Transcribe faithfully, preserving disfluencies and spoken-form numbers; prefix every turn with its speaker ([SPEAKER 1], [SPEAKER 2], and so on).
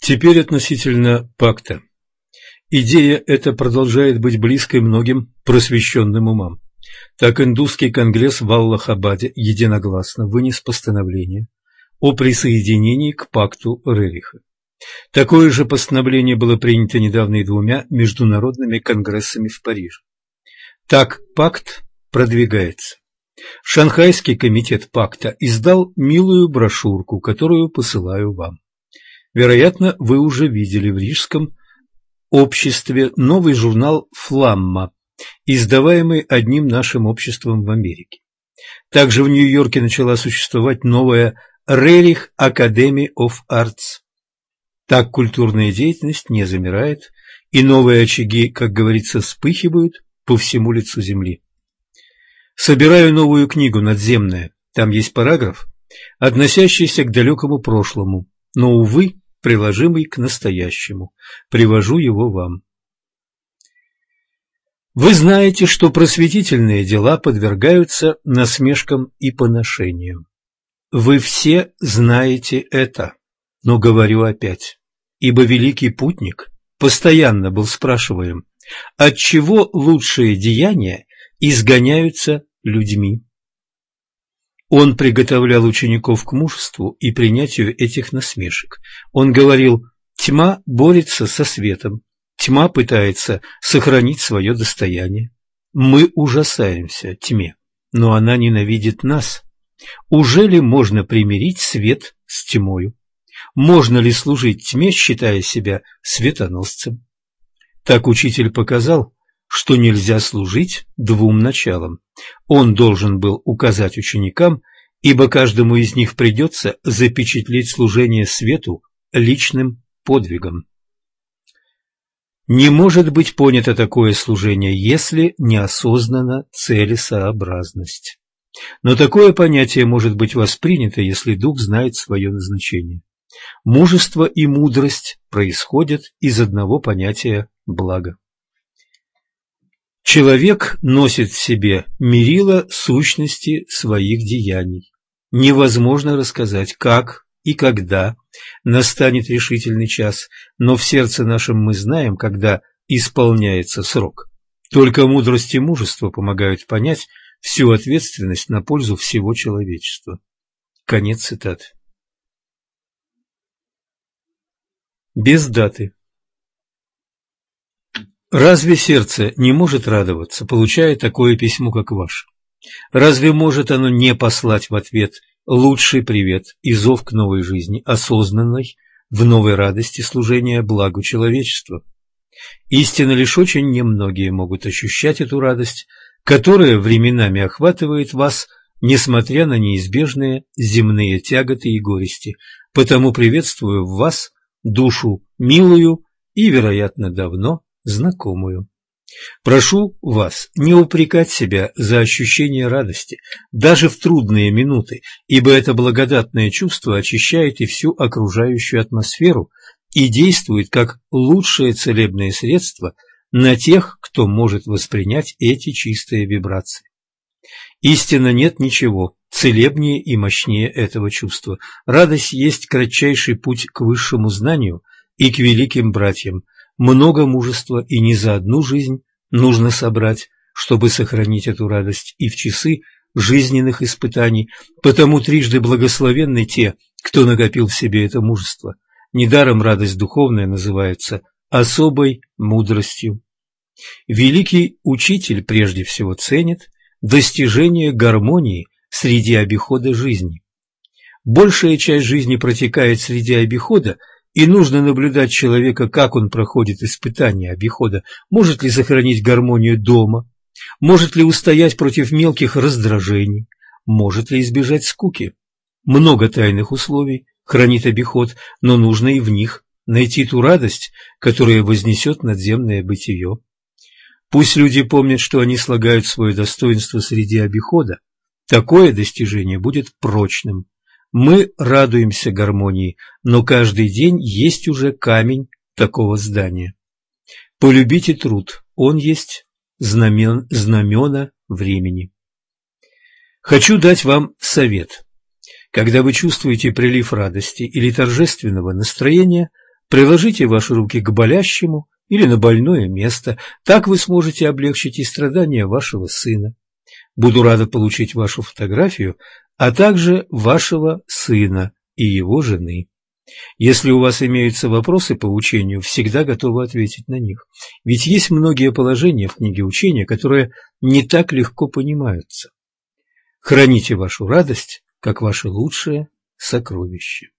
[SPEAKER 1] Теперь относительно пакта. Идея эта продолжает быть близкой многим просвещенным умам. Так индусский конгресс в Аллахабаде единогласно вынес постановление о присоединении к пакту Рериха. Такое же постановление было принято недавно и двумя международными конгрессами в Париже. Так пакт продвигается. Шанхайский комитет пакта издал милую брошюрку, которую посылаю вам. Вероятно, вы уже видели в Рижском обществе новый журнал «Фламма», издаваемый одним нашим обществом в Америке. Также в Нью-Йорке начала существовать новая Рерих Academy of Arts. Так культурная деятельность не замирает, и новые очаги, как говорится, вспыхивают по всему лицу земли. Собираю новую книгу «Надземная». Там есть параграф, относящийся к далекому прошлому, но, увы, приложимый к настоящему. Привожу его вам. Вы знаете, что просветительные дела подвергаются насмешкам и поношениям. Вы все знаете это, но говорю опять, ибо великий путник постоянно был спрашиваем, отчего лучшие деяния изгоняются людьми. Он приготовлял учеников к мужеству и принятию этих насмешек. Он говорил: тьма борется со светом, тьма пытается сохранить свое достояние. Мы ужасаемся тьме, но она ненавидит нас. Уже ли можно примирить свет с тьмою? Можно ли служить тьме, считая себя светоносцем? Так учитель показал, что нельзя служить двум началам. Он должен был указать ученикам, ибо каждому из них придется запечатлеть служение свету личным подвигом. Не может быть понято такое служение, если неосознанна целесообразность. Но такое понятие может быть воспринято, если дух знает свое назначение. Мужество и мудрость происходят из одного понятия блага. Человек носит в себе мерило сущности своих деяний. Невозможно рассказать, как и когда настанет решительный час, но в сердце нашем мы знаем, когда исполняется срок. Только мудрость и мужество помогают понять всю ответственность на пользу всего человечества. Конец цитаты. Без даты. Разве сердце не может радоваться, получая такое письмо, как ваше? Разве может оно не послать в ответ лучший привет и зов к новой жизни, осознанной в новой радости служения благу человечества? Истинно, лишь очень немногие могут ощущать эту радость, которая временами охватывает вас, несмотря на неизбежные земные тяготы и горести. Потому приветствую в вас душу милую и, вероятно, давно знакомую. Прошу вас не упрекать себя за ощущение радости, даже в трудные минуты, ибо это благодатное чувство очищает и всю окружающую атмосферу и действует как лучшее целебное средство на тех, кто может воспринять эти чистые вибрации. Истинно нет ничего целебнее и мощнее этого чувства. Радость есть кратчайший путь к высшему знанию и к великим братьям. Много мужества и не за одну жизнь нужно собрать, чтобы сохранить эту радость и в часы жизненных испытаний, потому трижды благословенны те, кто накопил в себе это мужество. Недаром радость духовная называется особой мудростью. Великий учитель прежде всего ценит достижение гармонии среди обихода жизни. Большая часть жизни протекает среди обихода, и нужно наблюдать человека, как он проходит испытания обихода, может ли сохранить гармонию дома, может ли устоять против мелких раздражений, может ли избежать скуки. Много тайных условий хранит обиход, но нужно и в них найти ту радость, которая вознесет надземное бытие. Пусть люди помнят, что они слагают свое достоинство среди обихода, такое достижение будет прочным. Мы радуемся гармонии, но каждый день есть уже камень такого здания. Полюбите труд, он есть знамен, знамена времени. Хочу дать вам совет. Когда вы чувствуете прилив радости или торжественного настроения, Приложите ваши руки к болящему или на больное место. Так вы сможете облегчить и страдания вашего сына. Буду рада получить вашу фотографию, а также вашего сына и его жены. Если у вас имеются вопросы по учению, всегда готова ответить на них. Ведь есть многие положения в книге учения, которые не так легко понимаются. Храните вашу радость, как ваше лучшее сокровище.